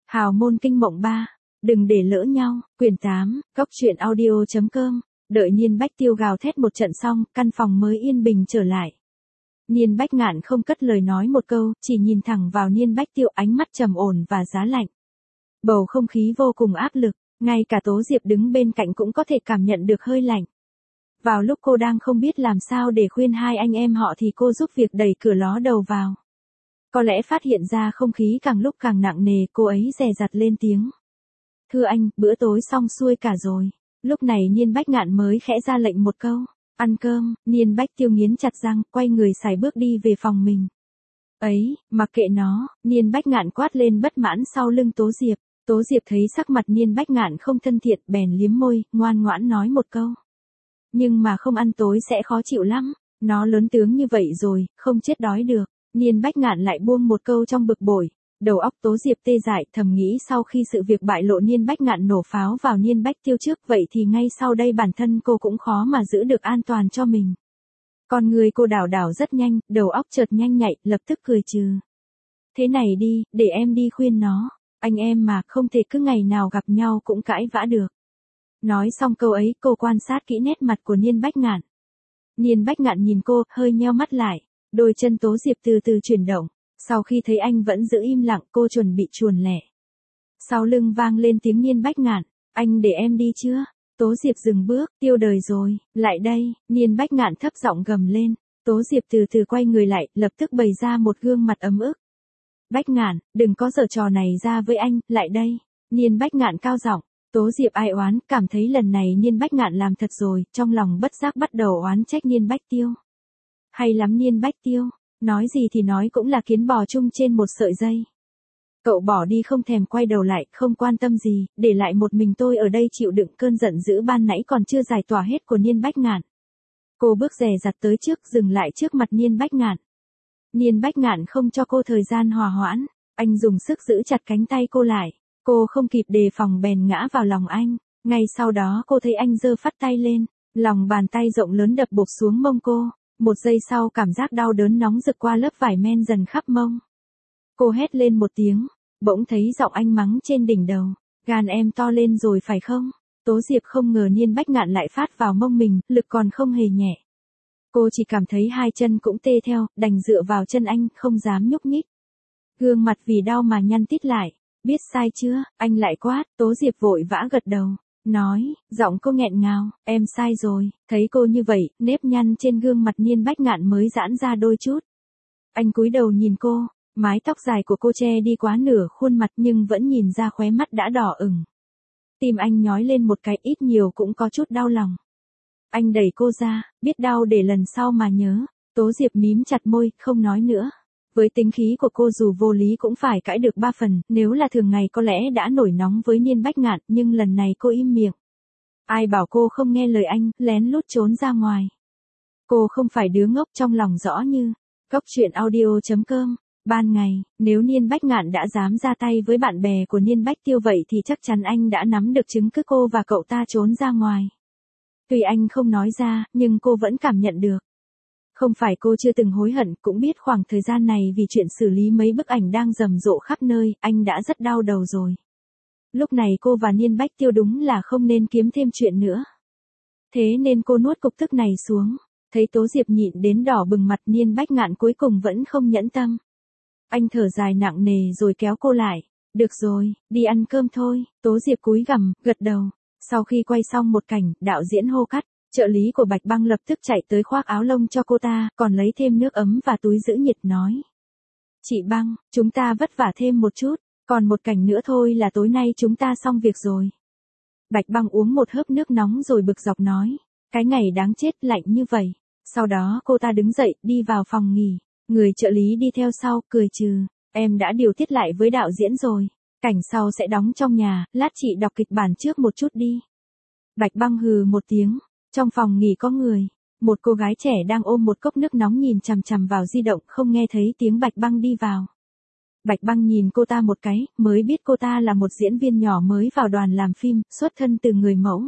Hào môn kinh mộng 3. Đừng để lỡ nhau. Quyển 8. Cốc truyện audio.com. Đợi Niên Bách Tiêu gào thét một trận xong, căn phòng mới yên bình trở lại. Niên Bách Ngạn không cất lời nói một câu, chỉ nhìn thẳng vào Niên Bách Tiêu, ánh mắt trầm ổn và giá lạnh. Bầu không khí vô cùng áp lực, ngay cả Tố Diệp đứng bên cạnh cũng có thể cảm nhận được hơi lạnh. Vào lúc cô đang không biết làm sao để khuyên hai anh em họ thì cô giúp việc đẩy cửa ló đầu vào. Có lẽ phát hiện ra không khí càng lúc càng nặng nề, cô ấy dè dặt lên tiếng. Thưa anh, bữa tối xong xuôi cả rồi. Lúc này Niên Bách Ngạn mới khẽ ra lệnh một câu. Ăn cơm. Niên Bách Tiêu nghiến chặt răng, quay người sải bước đi về phòng mình. Ấy, mặc kệ nó. Niên Bách Ngạn quát lên bất mãn sau lưng Tố Diệp. Tố Diệp thấy sắc mặt Niên Bách Ngạn không thân thiện, bèn liếm môi, ngoan ngoãn nói một câu. Nhưng mà không ăn tối sẽ khó chịu lắm. Nó lớn tướng như vậy rồi, không chết đói được. Niên Bách Ngạn lại buông một câu trong bực bội. Đầu óc Tố Diệp tê dại, thầm nghĩ sau khi sự việc bại lộ Niên Bách Ngạn nổ pháo vào Niên Bách Tiêu trước, vậy thì ngay sau đây bản thân cô cũng khó mà giữ được an toàn cho mình. Con người cô đảo đảo rất nhanh, đầu óc chợt nhanh nhạy, lập tức cười trừ. Thế này đi, để em đi khuyên nó. Anh em mà, không thể cứ ngày nào gặp nhau cũng cãi vã được. Nói xong câu ấy, cô quan sát kỹ nét mặt của Niên Bách Ngạn. Niên Bách Ngạn nhìn cô, hơi nheo mắt lại. Đôi chân Tố Diệp từ từ chuyển động. Sau khi thấy anh vẫn giữ im lặng, cô chuẩn bị chuồn lẻ. Sau lưng vang lên tiếng Niên Bách Ngạn. Anh để em đi chưa? Tố Diệp dừng bước. Tiêu đời rồi, lại đây. Niên Bách Ngạn thấp giọng gầm lên. Tố Diệp từ từ quay người lại, lập tức bày ra một gương mặt ấm ức. Bách Ngạn, đừng có giở trò này ra với anh, lại đây. Niên Bách Ngạn cao giọng. Tố Diệp ai oán, cảm thấy lần này Niên Bách Ngạn làm thật rồi, trong lòng bất giác bắt đầu oán trách Niên Bách Tiêu. Hay lắm Niên Bách Tiêu, nói gì thì nói cũng là kiến bò chung trên một sợi dây. Cậu bỏ đi không thèm quay đầu lại, không quan tâm gì, để lại một mình tôi ở đây chịu đựng cơn giận dữ ban nãy còn chưa giải tỏa hết của Niên Bách Ngạn. Cô bước dè dặt tới trước, dừng lại trước mặt Niên Bách Ngạn. Niên Bách Ngạn không cho cô thời gian hòa hoãn, anh dùng sức giữ chặt cánh tay cô lại. Cô không kịp đề phòng bèn ngã vào lòng anh. Ngay sau đó cô thấy anh giơ phắt tay lên, lòng bàn tay rộng lớn đập bộp xuống mông cô. Một giây sau cảm giác đau đớn nóng rực qua lớp vải men dần khắp mông. Cô hét lên một tiếng, bỗng thấy giọng anh mắng trên đỉnh đầu. Gan em to lên rồi phải không? Tố Diệp không ngờ Niên Bách Ngạn lại phát vào mông mình, lực còn không hề nhẹ. Cô chỉ cảm thấy hai chân cũng tê theo, đành dựa vào chân anh, không dám nhúc nhích. Gương mặt vì đau mà nhăn tít lại. Biết sai chưa? Anh lại quát. Tố Diệp vội vã gật đầu. Nói, giọng cô nghẹn ngào, em sai rồi. Thấy cô như vậy, nếp nhăn trên gương mặt Niên Bách Ngạn mới giãn ra đôi chút. Anh cúi đầu nhìn cô, mái tóc dài của cô che đi quá nửa khuôn mặt nhưng vẫn nhìn ra khóe mắt đã đỏ ửng. Tim anh nhói lên một cái, ít nhiều cũng có chút đau lòng. Anh đẩy cô ra, biết đau để lần sau mà nhớ. Tố Diệp mím chặt môi, không nói nữa. Với tính khí của cô dù vô lý cũng phải cãi được 3 phần, nếu là thường ngày có lẽ đã nổi nóng với Niên Bách Ngạn, nhưng lần này cô im miệng. Ai bảo cô không nghe lời anh, lén lút trốn ra ngoài. Cô không phải đứa ngốc, trong lòng rõ như. Cốc truyện audio.com. Ban ngày, nếu Niên Bách Ngạn đã dám ra tay với bạn bè của Niên Bách Tiêu vậy thì chắc chắn anh đã nắm được chứng cứ cô và cậu ta trốn ra ngoài. Tuy anh không nói ra, nhưng cô vẫn cảm nhận được. Không phải cô chưa từng hối hận, cũng biết khoảng thời gian này vì chuyện xử lý mấy bức ảnh đang rầm rộ khắp nơi, anh đã rất đau đầu rồi. Lúc này cô và Niên Bách Tiêu đúng là không nên kiếm thêm chuyện nữa. Thế nên cô nuốt cục tức này xuống. Thấy Tố Diệp nhịn đến đỏ bừng mặt, Niên Bách Ngạn cuối cùng vẫn không nhẫn tâm. Anh thở dài nặng nề rồi kéo cô lại. Được rồi, đi ăn cơm thôi. Tố Diệp cúi gằm, gật đầu. Sau khi quay xong một cảnh, đạo diễn hô cắt. Trợ lý của Bạch Băng lập tức chạy tới khoác áo lông cho cô ta, còn lấy thêm nước ấm và túi giữ nhiệt nói. Chị Băng, chúng ta vất vả thêm một chút, còn một cảnh nữa thôi là tối nay chúng ta xong việc rồi. Bạch Băng uống một hớp nước nóng rồi bực dọc nói. Cái ngày đáng chết lạnh như vậy. Sau đó cô ta đứng dậy, đi vào phòng nghỉ. Người trợ lý đi theo sau, cười trừ. Em đã điều tiết lại với đạo diễn rồi. Cảnh sau sẽ đóng trong nhà, lát chị đọc kịch bản trước một chút đi. Bạch Băng hừ một tiếng. Trong phòng nghỉ có người. Một cô gái trẻ đang ôm một cốc nước nóng nhìn chằm chằm vào di động, không nghe thấy tiếng Bạch Băng đi vào. Bạch Băng nhìn cô ta một cái, mới biết cô ta là một diễn viên nhỏ mới vào đoàn làm phim, xuất thân từ người mẫu.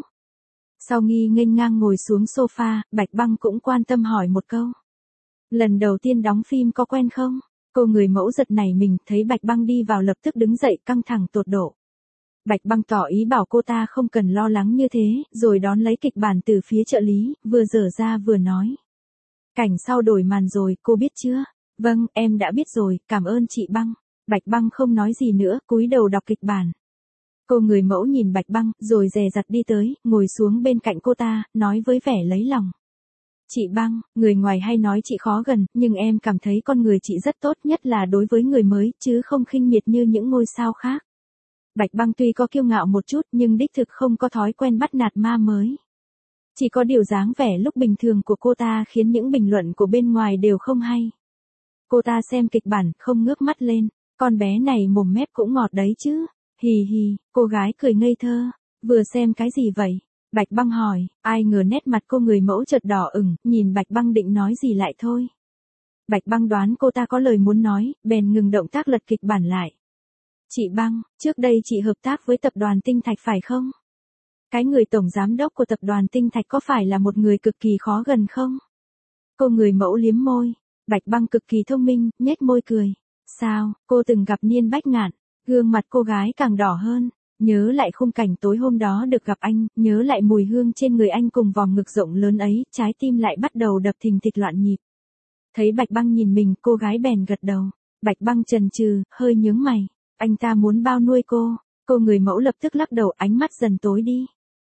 Sau nghi nghênh ngang ngồi xuống sofa, Bạch Băng cũng quan tâm hỏi một câu. Lần đầu tiên đóng phim có quen không? Cô người mẫu giật nảy mình, thấy Bạch Băng đi vào lập tức đứng dậy căng thẳng tột độ. Bạch Băng tỏ ý bảo cô ta không cần lo lắng như thế, rồi đón lấy kịch bản từ phía trợ lý, vừa dở ra vừa nói. Cảnh sau đổi màn rồi, cô biết chưa? Vâng, em đã biết rồi, cảm ơn chị Băng. Bạch Băng không nói gì nữa, cúi đầu đọc kịch bản. Cô người mẫu nhìn Bạch Băng, rồi dè dặt đi tới, ngồi xuống bên cạnh cô ta, nói với vẻ lấy lòng. Chị Băng, người ngoài hay nói chị khó gần, nhưng em cảm thấy con người chị rất tốt, nhất là đối với người mới, chứ không khinh miệt như những ngôi sao khác. Bạch Băng tuy có kiêu ngạo một chút nhưng đích thực không có thói quen bắt nạt ma mới. Chỉ có điều dáng vẻ lúc bình thường của cô ta khiến những bình luận của bên ngoài đều không hay. Cô ta xem kịch bản, không ngước mắt lên, con bé này mồm mép cũng ngọt đấy chứ. Hì hì, cô gái cười ngây thơ. Vừa xem cái gì vậy? Bạch Băng hỏi, ai ngờ nét mặt cô người mẫu chợt đỏ ửng, nhìn Bạch Băng định nói gì lại thôi. Bạch Băng đoán cô ta có lời muốn nói, bèn ngừng động tác lật kịch bản lại. Chị Băng, trước đây chị hợp tác với tập đoàn Tinh Thạch phải không? Cái người tổng giám đốc của tập đoàn Tinh Thạch có phải là một người cực kỳ khó gần không? Cô người mẫu liếm môi. Bạch Băng cực kỳ thông minh, nhếch môi cười. Sao, cô từng gặp Niên Bách Ngạn? Gương mặt cô gái càng đỏ hơn. Nhớ lại khung cảnh tối hôm đó được gặp anh, nhớ lại mùi hương trên người anh cùng vòng ngực rộng lớn ấy, trái tim lại bắt đầu đập thình thịch loạn nhịp. Thấy Bạch Băng nhìn mình, cô gái bèn gật đầu. Bạch Băng chần chừ, hơi nhướng mày. Anh ta muốn bao nuôi cô. Cô người mẫu lập tức lắc đầu, ánh mắt dần tối đi.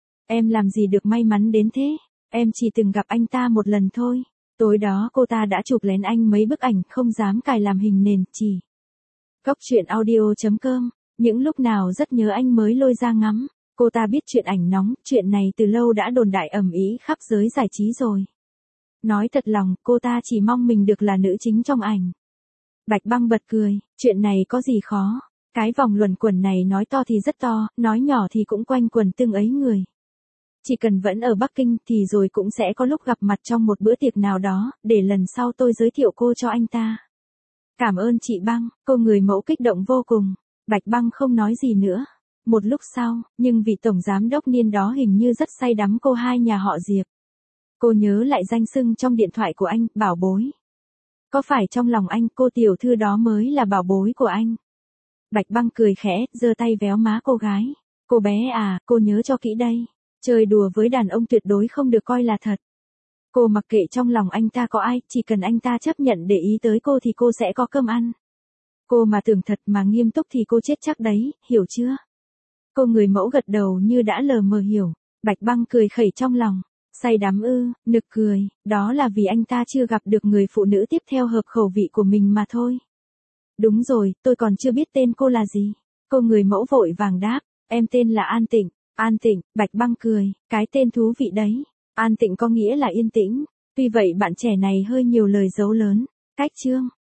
Em làm gì được may mắn đến thế? Em chỉ từng gặp anh ta một lần thôi. Tối đó cô ta đã chụp lén anh mấy bức ảnh, không dám cài làm hình nền, chỉ. Cốc truyện audio.com, những lúc nào rất nhớ anh mới lôi ra ngắm. Cô ta biết chuyện ảnh nóng, chuyện này từ lâu đã đồn đại ầm ĩ khắp giới giải trí rồi. Nói thật lòng, cô ta chỉ mong mình được là nữ chính trong ảnh. Bạch Băng bật cười, chuyện này có gì khó. Cái vòng luẩn quẩn này nói to thì rất to, nói nhỏ thì cũng quanh quẩn từng ấy người. Chỉ cần vẫn ở Bắc Kinh thì rồi cũng sẽ có lúc gặp mặt trong một bữa tiệc nào đó, để lần sau tôi giới thiệu cô cho anh ta. Cảm ơn chị Băng, cô người mẫu kích động vô cùng. Bạch Băng không nói gì nữa. Một lúc sau, nhưng vị tổng giám đốc Niên đó hình như rất say đắm cô hai nhà họ Diệp. Cô nhớ lại danh xưng trong điện thoại của anh, bảo bối. Có phải trong lòng anh cô tiểu thư đó mới là bảo bối của anh? Bạch Băng cười khẽ, giơ tay véo má cô gái. Cô bé à, cô nhớ cho kỹ đây. Chơi đùa với đàn ông tuyệt đối không được coi là thật. Cô mặc kệ trong lòng anh ta có ai, chỉ cần anh ta chấp nhận để ý tới cô thì cô sẽ có cơm ăn. Cô mà tưởng thật mà nghiêm túc thì cô chết chắc đấy, hiểu chưa? Cô người mẫu gật đầu như đã lờ mờ hiểu. Bạch Băng cười khẩy trong lòng. Say đắm ư, nực cười, đó là vì anh ta chưa gặp được người phụ nữ tiếp theo hợp khẩu vị của mình mà thôi. Đúng rồi, tôi còn chưa biết tên cô là gì. Cô người mẫu vội vàng đáp, em tên là An Tịnh. An Tịnh, Bạch Băng cười, cái tên thú vị đấy. An Tịnh có nghĩa là yên tĩnh. Tuy vậy bạn trẻ này hơi nhiều lời giấu lớn. Cách chương.